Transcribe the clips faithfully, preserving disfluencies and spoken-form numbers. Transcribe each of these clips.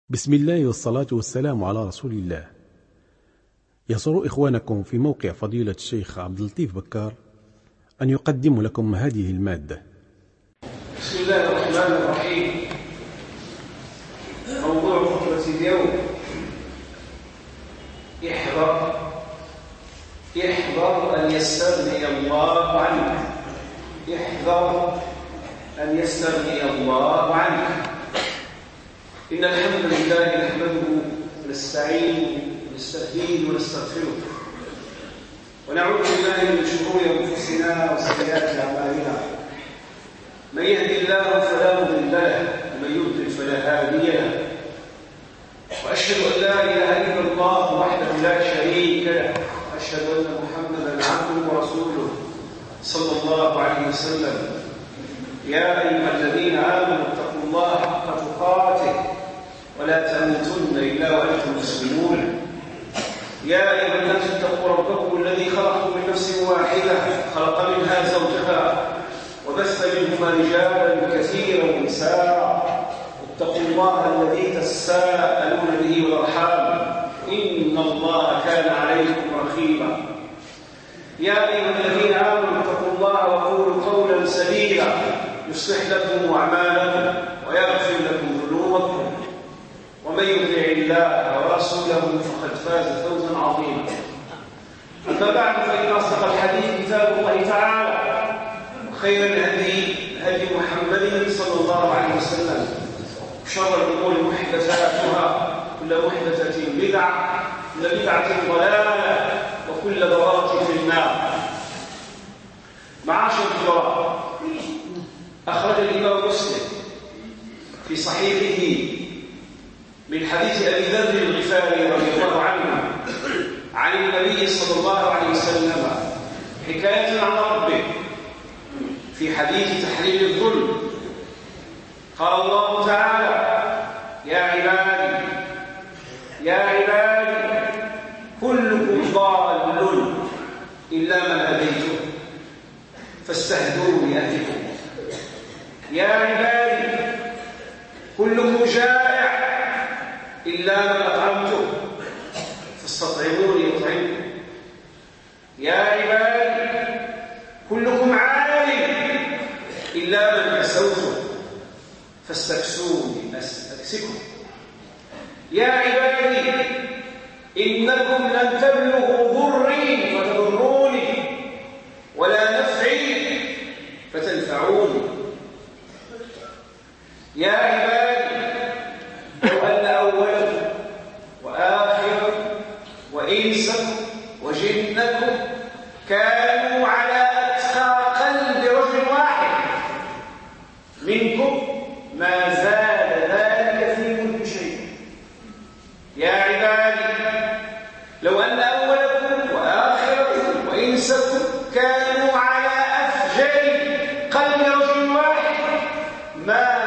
بسم الله والصلاة والسلام على رسول الله. يسر إخوانكم في موقع فضيلة الشيخ عبد اللطيف بكار أن يقدم لكم هذه المادة. بسم الله الرحمن الرحيم. موضوع خطبة اليوم: احذر احذر أن يستغني الله عنك. احذر أن يستغني الله عنك. إن الحمد لله نحمده ونستعينه ونستهديه ونستغفره، ونعوذ بالله من شرور أنفسنا وسيئات أعمالنا. من يهد الله فلا مضل له ومن يضلل فلا هادي له، وأشهد أن لا إله إلا الله وحده لا شريك له، وأشهد أن محمدا عبده ورسوله صلى الله عليه وسلم. يا أيها الذين آمنوا اتقوا الله حق تقاته ولا تموتن إلا وأنتم مسلمون. يا أيها الناس اتقوا ربكم الذي خلقكم من نفس واحدة، خلق منها زوجها وبث منهما رجالا كثيرا ونساء. اتقوا الله الذي تساءلون به والأرحام، إن الله كان عليكم رقيبا. يا أيها الذين آمنوا اتقوا الله وقولوا قولا سديدا يصلح لكم أعمالكم ويغفر لكم ذنوبكم، ومن يطع الله ورسوله فقد فاز فوزا عظيما. أما بعد، فإن أصدق الحديث كتاب الله تعالى، وخير الهدي هدي محمد صلى الله عليه وسلم، وشر الأمور محدثاتها، كل محدثة بدعة، كل بدعة ضلالة، وكل ضلالة في النار. معاشر الكرام، أخرج الإمام مسلم في صحيحه من حديث أبي ذر الغفاري رضي الله عنه عن النبي صلى الله عليه وسلم حكاية عن ربه في حديث تحريم الظلم. قال الله تعالى: يا عبادي يا عبادي كلكم ضال إلا من هديته فاستهدوني أهدكم. يا عبادي كلكم جائع إلا من أطعمته فاستطعموني أطعمكم. يا عبادي كلكم عالم إلا من كسوته فاستكسوني أكسكم. يا عبادي إنكم لن تبلغوا ضري فتضروني ولا نفعي فتنفعوني. يا عبادي لو أن أولكم وآخركم وإنسكم وجنكم كانوا على أتقى قلب رجل واحد منكم ما زاد ذلك في ملك شيء. يا عبادي لو أن أولكم وآخركم وإنسكم كانوا على أفجر قلب رجل واحد ما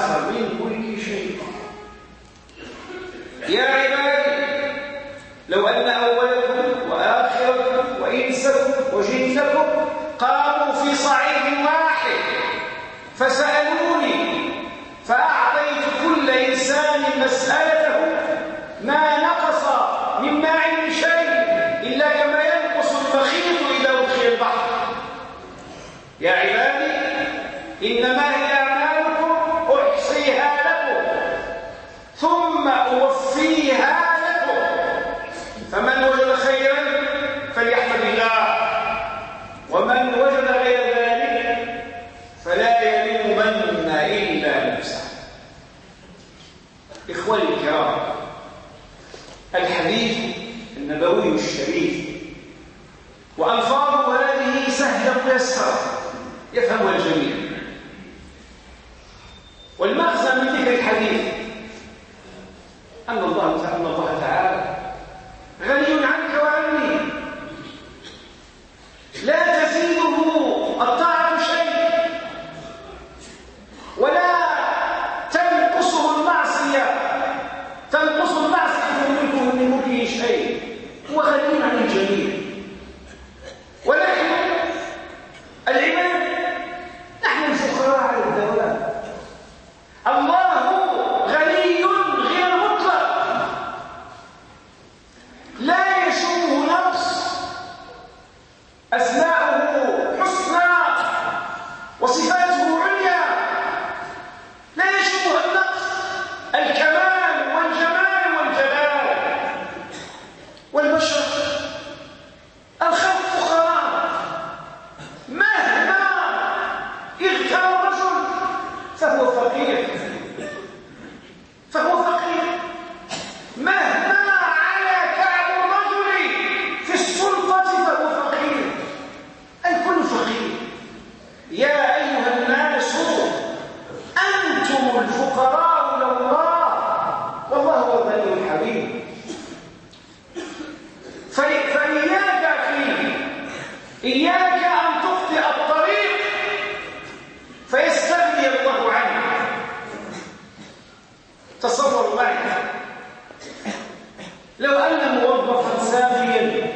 يا عبادي لو أن أولكم وآخركم وإنسكم وجنكم قاموا في صعيد واحد فسألوني فأعطيت كل إنسان مسألته ما نقص مما عندي شيء إلا كما ينقص المخيط إذا أدخل البحر. يا عبادي إنما هي أعمالكم أحصيها لكم ثم أوفيها لكم، فمن وجد خيرا فليحمد الله، ومن وجد غير ذلك فلا يلومن إلا نفسه. إخواني الكرام، الحديث النبوي الشريف وألفاظه هذه سهلة ميسرة يفهمها الجميع، والمغزى من ذكر الحديث أن الله تعالى, الله تعالى غني عنك وعني، لا تزيده الطاعة شيء ولا تنقصه المعصية تنقص المعصية من ملكه من ملكه شيء، هو غني عن الجميع. ونحن العباد نحن الفقراء على الدوام. الله غني غير الغني الحميد. فإياك فيه إياك أن تخطئ الطريق فيستغني الله عنك. تصوروا معي لو أن موظفا ساميا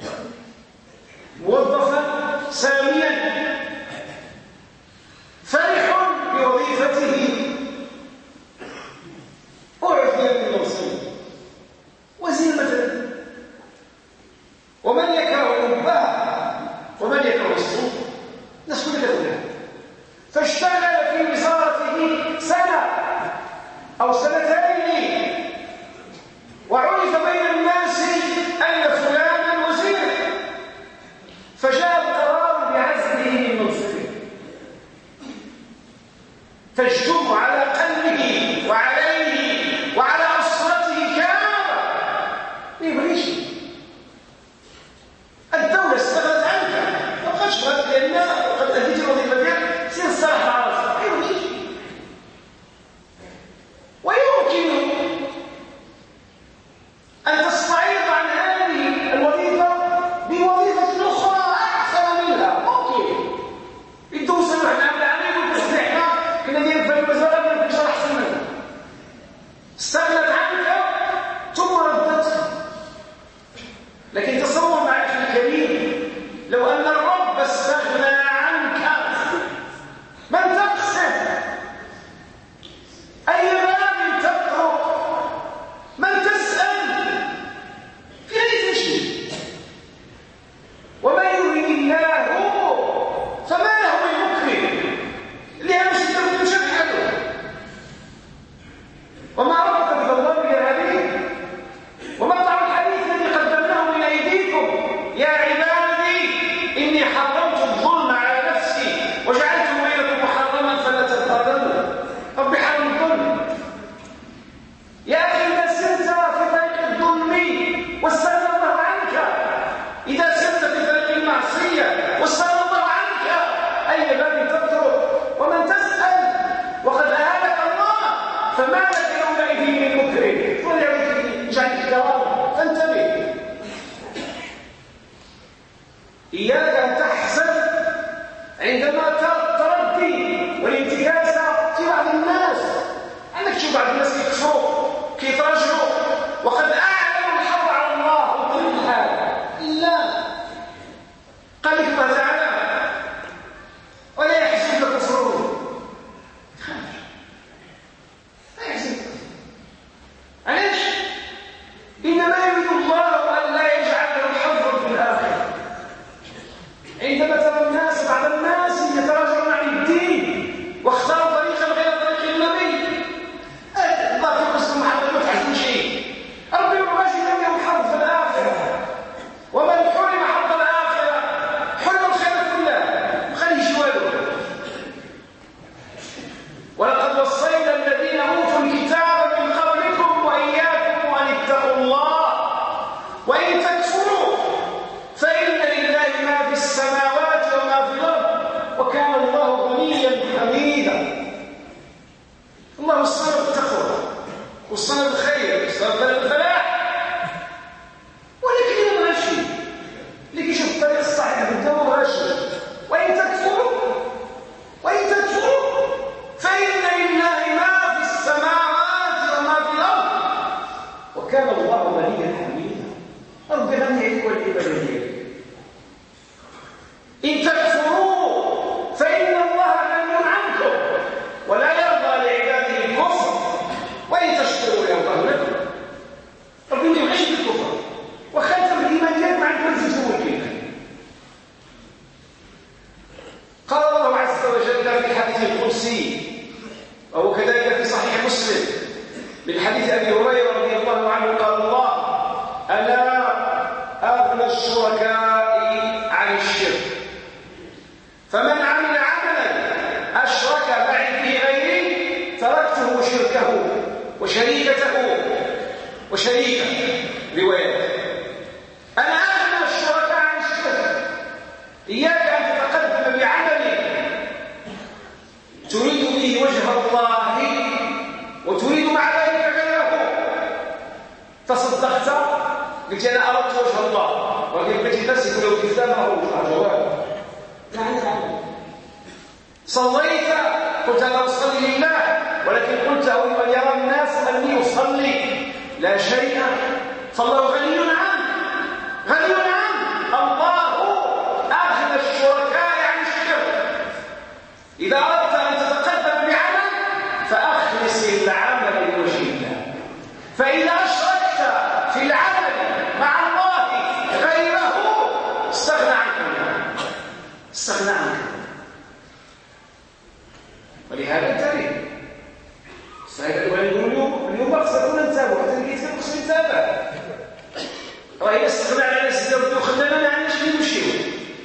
موظفا ساميا فرح بوظيفته أعطي بالمنصب وزير مثلا، ومن يكره النباه ومن يكره السوق نسكت له، فاشتغل في وزارته سنة أو سنتين وعرف بين الناس أن فلانا وزير، فجاء القرار بعزله من منصبه، تجدم على قلبه وعليه وعلى أسرته كاملة. ليش؟ الدولة استغنت عنك، ما بقاش بغات لأن قد أديت الوظيفة ديالك، سير الصراحة مع راسك. ليش؟ ويمكن أن تستعيض عن هذه الوظيفة بوظيفة أخرى أحسن منها. ممكن يدوس نحن عمل عميل وبس نحن كنا ندير في الوزارة ما نكونش أحسن منها. استغنت عنك ثم ردتك. لكن تصور معي في الكريم لو أن الرب استغنى عنك من تقسم؟ أي باب تترك؟ من تسأل؟ في أي شيء؟ ومن يهن الله فما له من مكرم، اللي أنا مش تقدر تمشي حاله. وما ربك بظلام للعبيد، ومقطع الحديث الذي قدمناه من أيديكم يا عبادي إني حرمت الظلم على نفسي وجعلته بينكم محرما فلا تظلموا. رب حرم الظلم. يا أخي إذا سرت في طريق الظلم واستغنى الله عنك، إذا سرت في طريق المعصية واستغنى الله عنك، أي باب تترك؟ ومن تسأل وقد أهانك الله فما لك يومئذ من مكرم. وليعود جعلك دوام. فانتبه، إياك أن تحزن عندما ترى التردي والانتكاس في بعض الناس. عندك تشوف بعض الناس كيكفروا كيتراجعوا وقد أعلنوا الحرب على الله وكل الحال. لا، قال لك الله تعالى ولا يحزنك كفرهم. لا يحزنك. علاش؟ إنما يريد الله أن لا يجعل لهم حظا في الآخرة. عندما ترى الناس بعض الناس يتراجعون عن الدين واختاروا طريقا غير طريق النبي، الله في قسم محمد ما تحزن شيء. ربي يبغى لهم حظ في الآخرة، ومن حرم حظ الآخرة حرم الخير كله، ما خليش والو. ولقد وصينا الذين أوتوا الكتاب من قبلكم وإياكم أن اتقوا الله وإن تكفروا فإن لله ما في السماوات وما في الأرض وكان الله غنيا حميدا. الله وصانا بالتقوى وصانا بالخير وصانا بالفلاح، ولكن ما ماشي اللي كيشوف الطريق الصحيح قدامه ماشي. وإن تكفروا وإن تكفروا فإن لله ما في السماوات وما في الأرض وكان الله غنيا حميدا. ربي غني عليك والعباد ديالك. إن تكفروا فإن الله غني عنكم ولا يرضى لعباده الكفر وإن تشكروا يرضى لكم. ربي ما يبغيش بالكفر وخاتم الإيمانيات مع الفلسفة والكلمة. قال الله عز وجل في الحديث القدسي وهو كذلك في صحيح مسلم من حديث أبي هريرة رضي الله عنه قال الله أنا أغنى الشركاء عن الشرك، فمن عمل عملا أشرك معي فيه غيري تركته وشركه وشريكته وشريكه. رواية أنا أغنى الشركاء عن الشرك. إياك أن تتقدم بعمل تريد به وجه الله وتريد مع ذلك غيره. تصدقت قلت انا اردت وجه الله، ولكن بغيتي نفسك ولو كذاب ما هو جواب. يعني صليت قلت انا اصلي لله، ولكن قلت اول من يرى الناس اني اصلي لا شيء، فالله غني عنه غني عنه. الله اغنى الشركاء عن الشرك. اذا اردت ان تتقدم بعمل فاخلص العمل لوجه الله، فاذا اشركت في العمل مع الله غيره استغنى عنك استغنى عنك. ولهذا انتبه. ونقول اليوم اليوم خصنا نتابعوا حتى اللي كيتكلم خصو يتابع. راه الا استغنى على ناس داو وخلانا ما عندناش فين نمشيو.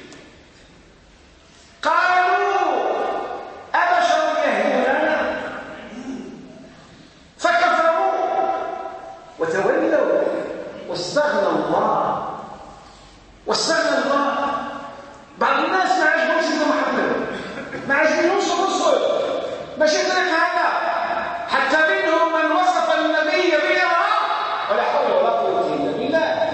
قالوا أبشر يهدوننا فكفروا وتولوا واستغنى الله واستغنى الله. بعض الناس ما عجبهمش سيدنا محمد، ما عجبهمش الرسل، ماشي طريق هذا، حتى منهم من وصف النبي بالإرهاب ولا حول ولا قوة إلا بالله.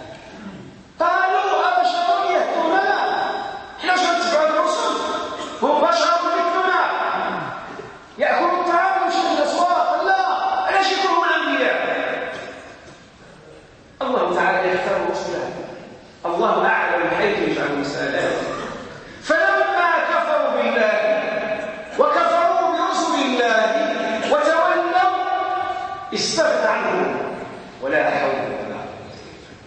قالوا أبشر يهدوننا، احنا شو نتبعوا الرسل؟ هم بشر مثلنا يأكلوا الطعام ويمشوا في الأسواق، لا علاش يكونوا الأنبياء؟ الله تعالى يختار رسله، الله أعلم حيث يجعل المسألات. فلما كفروا بالله وكفروا برسل الله وتولوا استغنى عنهم ولا حول ولا قوة.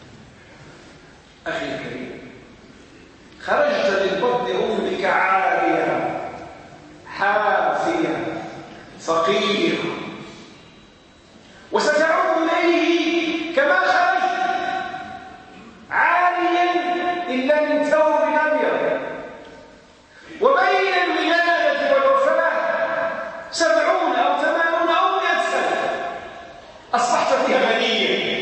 أخي الكريم، خرجت من بطن أمك عارية حافية فقيرة، وستعود إليه كما خرجت عاريا إلا من ثوب أبيض. وبين الولادة والوفاة سبعون أو ثمانون أو مئة سنة أصبحت فيها غنيا،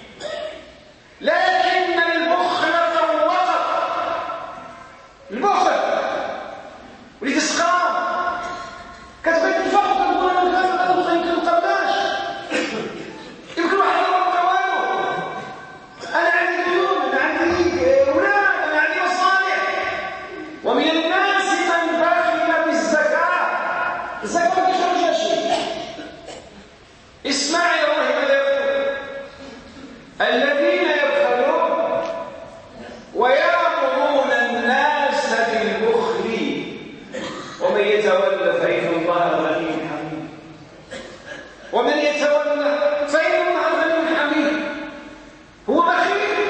لكن البخل طوقت البخل ولتسقام كتبت الفقر تقول أنا كذا كذا يمكن القرداش، يمكن واحد يضرب قوانه، أنا عندي ديون، أنا عندي أولاد، أنا عندي مصالح. ومن الناس من بخل بالزكاة، الزكاة ما تشربش شيء. اسمع يا الله ماذا يقول: الذين يبخلون ويأمرون الناس بالبخل ومن يتولى فإن الله غني حميد. ومن يتولى فإن الله غني حميد. هو بخيل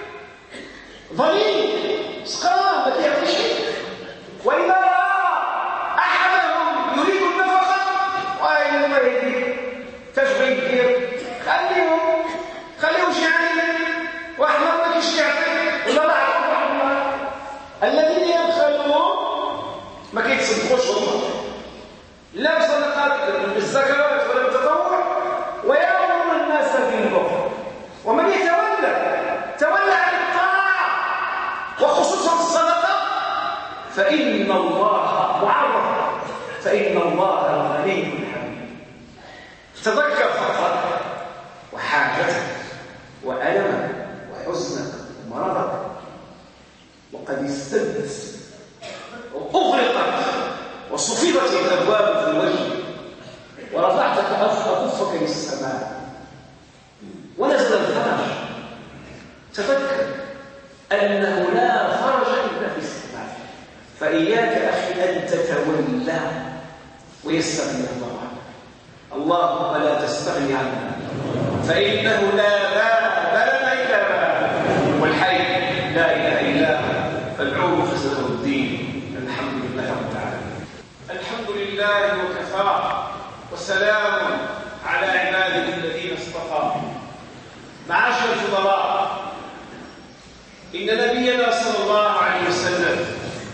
ظليم سقام ما كيعطي شيء، وإذا رأى أحدهم يريد النفقة وأين الله يهديه تشغل يدير، خليهم خليهم شيعين واحد ما كيش يعطي ولا لا عطوا واحد الله. الذين يبخلون ما كيتصدقوش هم لا بصدقات بالزكوات ولا بالتطوع، ويأمرون الناس بالبخل. ومن يتولى تولى عن الطاعة وخصوصا الصدقة فإن الله معرض، فإن الله غني حميد. تذكر فقرك وحاجتك وألمك وحزنك ومرضك، وقد استدت وأغلقت وصفدت الأبواب في الوجه، ورفعت كفك للسماء ونزل الفرج. تذكر أنه لا فرج إلا في السماء، فإياك أخي أن تتولى ويستغني الله عنك. اللهم لا تستغني عنه، فإنه لا باب لنا إلا باب، والحي لا إله إلا هو، فادعوه فزده الدين. الحمد لله رب العالمين. الحمد لله وكفى، وسلام على عباده الذين اصطفى. معاشر الفضلاء، إن نبينا صلى الله عليه وسلم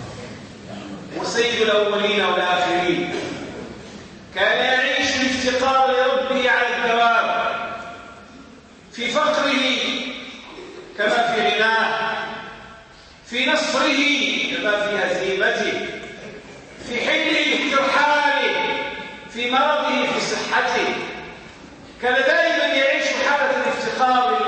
وسيد الأولين والآخرين كان يعيش بافتقار لربه على الدوام، في فقره كما في غناه، في نصره كما في هزيمته، في حله في ترحاله، في مرضه في صحته. كان دائما يعيش حالة الافتقار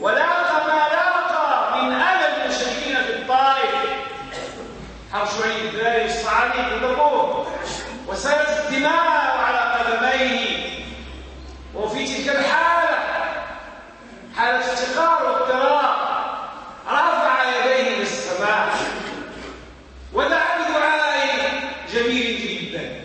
ولاقى ما لاقى من أذى المشركين في الطائف، حرب شعيب الدراري والصعاليق ودبوه، وسالت الدماء على قدميه. وفي تلك الحالة، حالة افتقار واضطراب، رفع يديه إلى السماء ودعا بدعاء جميل جدا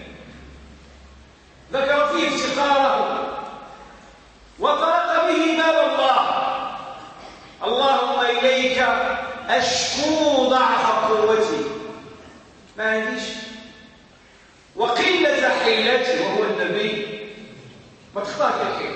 ذكر فيه افتقاره وطرق به باب الله. اللهم إليك أشكو ضعف قوتي، ما عنديش، وقلة حيلتي، وهو النبي، ما تختار الخير،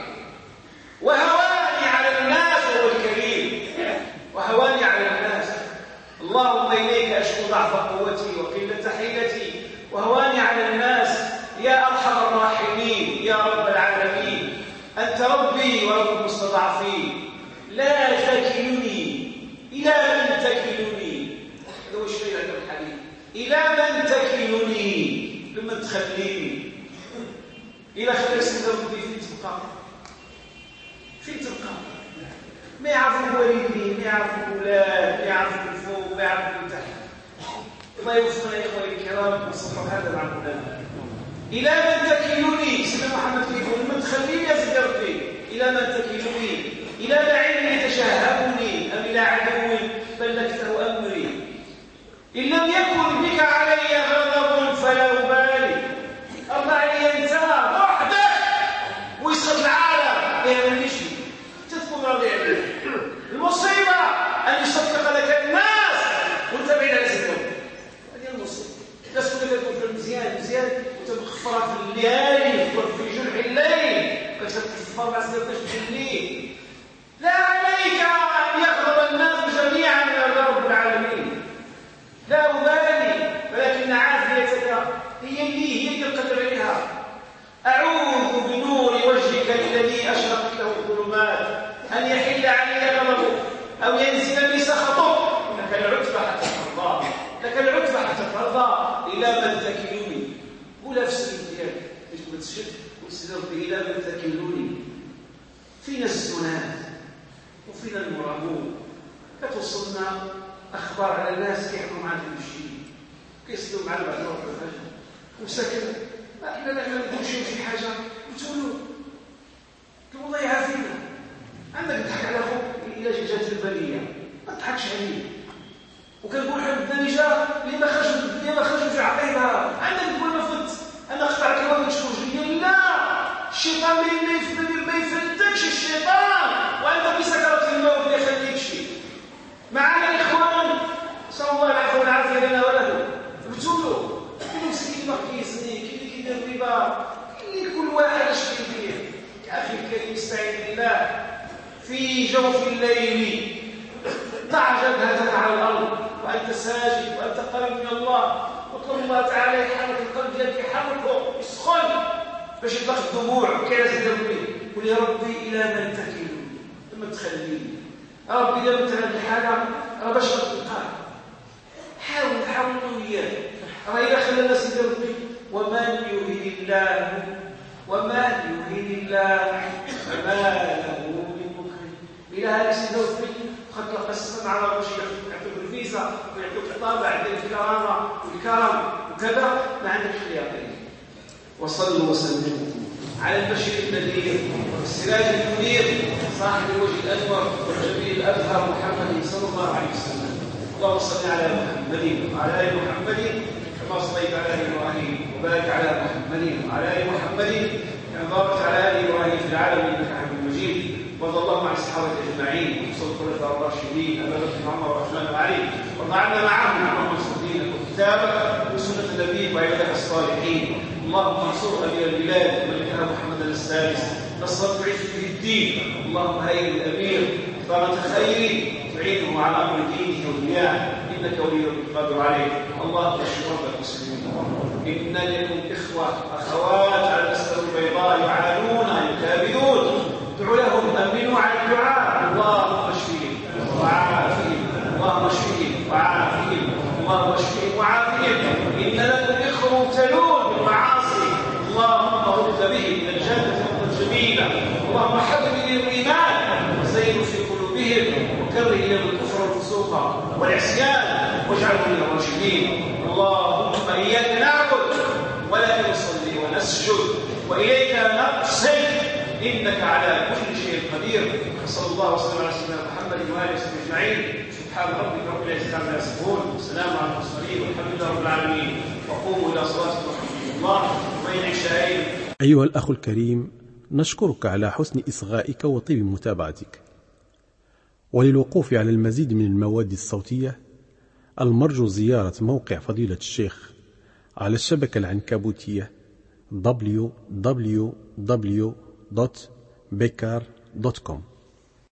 وهواني على الناس، وهو الكريم، وهواني على الناس. اللهم إليك أشكو ضعف قوتي وقلة حيلتي وهواني على الناس، يا أرحم الراحمين يا رب العالمين، أنت ربي ورب المستضعفين، لا تكلني إلى من تكلني. هذا هو الشيء عند الحديث، إلى من تكلني، لما تخليني إلى خلال سيدة ربي، فين تبقى؟ فين تبقى؟ ما يعرفوا والدين، ما يعرفوا الأولاد، ما يعرفوا من فوق، ما يعرفوا من تحت. الله يوفقنا يا إخواني الكرام ونصلح هذا العمل. إلى من تكلني، سيدنا محمد كيف يقول، من تخليني يا سيدي ربي، إلى من تكلني، إلى بعيد يتشهبني أم إلى عدو بلغته أمري. إن لم يكن بك علي غضب فلا أبالي، أرضعني أنت وحدك ويسقط العالم، يا من يشفي تدخل راضي عليك. المصيبة أن يصدق لك الناس وأنت بعيد عن سيدهم، هذه المصيبة. الناس كلها تقول في مزيان مزيان وأنت مخفرة في الليالي، في جرح الليل، كتكفر مع سيدتك في الليل. لا عليك أن يغضب الناس جميعا إلى رب العالمين، لا أبالي، ولكن عافيتك هي لي، هي اللي قدر عليها. أعوذ بنور وجهك الذي أشرقت له الظلمات أن يحل علي غضبك أو ينزل بي سخطك. لك العتبى حتى ترضى، لك العتبى حتى ترضى. إلى من تكلني، ولا في السجن ديالك تجد تشد وتسير إلى من تكلني. فينا الزنات وفينا المرابون، كتوصلنا أخبار على الناس كيحكموا مع المشركين، كيصلوا مع بعض الوقت الفجر وساكن. احنا لا نقولوا شي حاجه وتقولوا والله يعافينا. عندك تضحك على اخوك الى جات البليه، ما تضحكش عليه. وكنقول حنا الدارجه اللي ما خرجوا الدنيا ما خرجوا في عقيده، عندك تقول ما فت انا قطعت الوقت تشكرش ليا. لا، الشيطان ما يفلتكش، الشيطان وانت في سكرات الموت ما يخليكش. معنا الاخوان نسال الله العفو والعافيه لنا ولهم، بتقولوا كل مسكين ما كيزني، كاين اللي كيدير الربا، كاين كل واحد اش كيدير. يا اخي الكريم استعين بالله في جوف الليل، ضع جبهتك على الارض وانت ساجد وانت قريب من الله، واطلب الله تعالى يحرك القلب ديالك، يحركه يسخن باش يطلق الدموع. كي لازم ربي قول يا ربي الى من تكلني، لما تخليني يا ربي اذا كنت هذه الحاله راه باش تلقاك. حاول حاول وياك، راه إلا خلى الناس يدير ربي. ومن يهن الله ومن يهن الله فما له من مكرم. إلى هذا سيدنا ربي قد تلقى السماء على وجهك، يعطيك الفيزا ويعطيك الطابع ديال الكرامه والكرم وكذا، ما عندك خيار. وصلوا وسلموا على البشير النذير والسراج المنير صاحب الوجه الانور والجميل الابهر محمد صلى الله عليه وسلم. اللهم صل على محمد وعلى ال محمد كما صليت على ال ابراهيم، وبارك على محمد وعلى ال محمد كما باركت على ال ابراهيم في العالمين انك حميد مجيد. وارض اللهم عن الصحابه اجمعين وصل الخلفاء الراشدين ابا بكر وعمر وعثمان وعلي، وارض عنا معهم عن دينك وكتابك وسنه نبيك وعبادك الصالحين. اللهم انصر امير البلاد ملكها محمد السادس، نصرت تعز به الدين. اللهم هيئ الامير طاقه خير تعينه على امر دينه ودنياه، انك ولي القادر عليه. اللهم اشف مرضى المسلمين. ان لكم اخوه اخوات على الاسد البيضاء يعانون يكابدون، ادعوا لهم، امنوا على الدعاء. اللهم اشفهم وعافهم، اللهم اشفهم وعافهم، اللهم اشفهم وعافهم. ان لكم اخوه مبتلون بالمعاصي، اللهم رد بهم الى الجنه ردا جميلا. اللهم حبب اليهم الايمان وزينه في قلوبهم والفسوق والعصيان واجعلنا من الراشدين. اللهم إياك نعبد ولك نصلي ونسجد وإليك نقصد إنك على كل شيء قدير. صلى الله وسلم على سيدنا محمد وآله وصحبه أجمعين. سبحان ربك رب العزة عما يصفون والسلام على المرسلين والحمد لله رب العالمين. وقوموا إلى صلاتكم ورحمة الله وبين عشاءين. أيها الأخ الكريم، نشكرك على حسن إصغائك وطيب متابعتك. وللوقوف على المزيد من المواد الصوتية المرجو زيارة موقع فضيلة الشيخ على الشبكة العنكبوتية دبليو دبليو دبليو دوت بكار دوت كوم.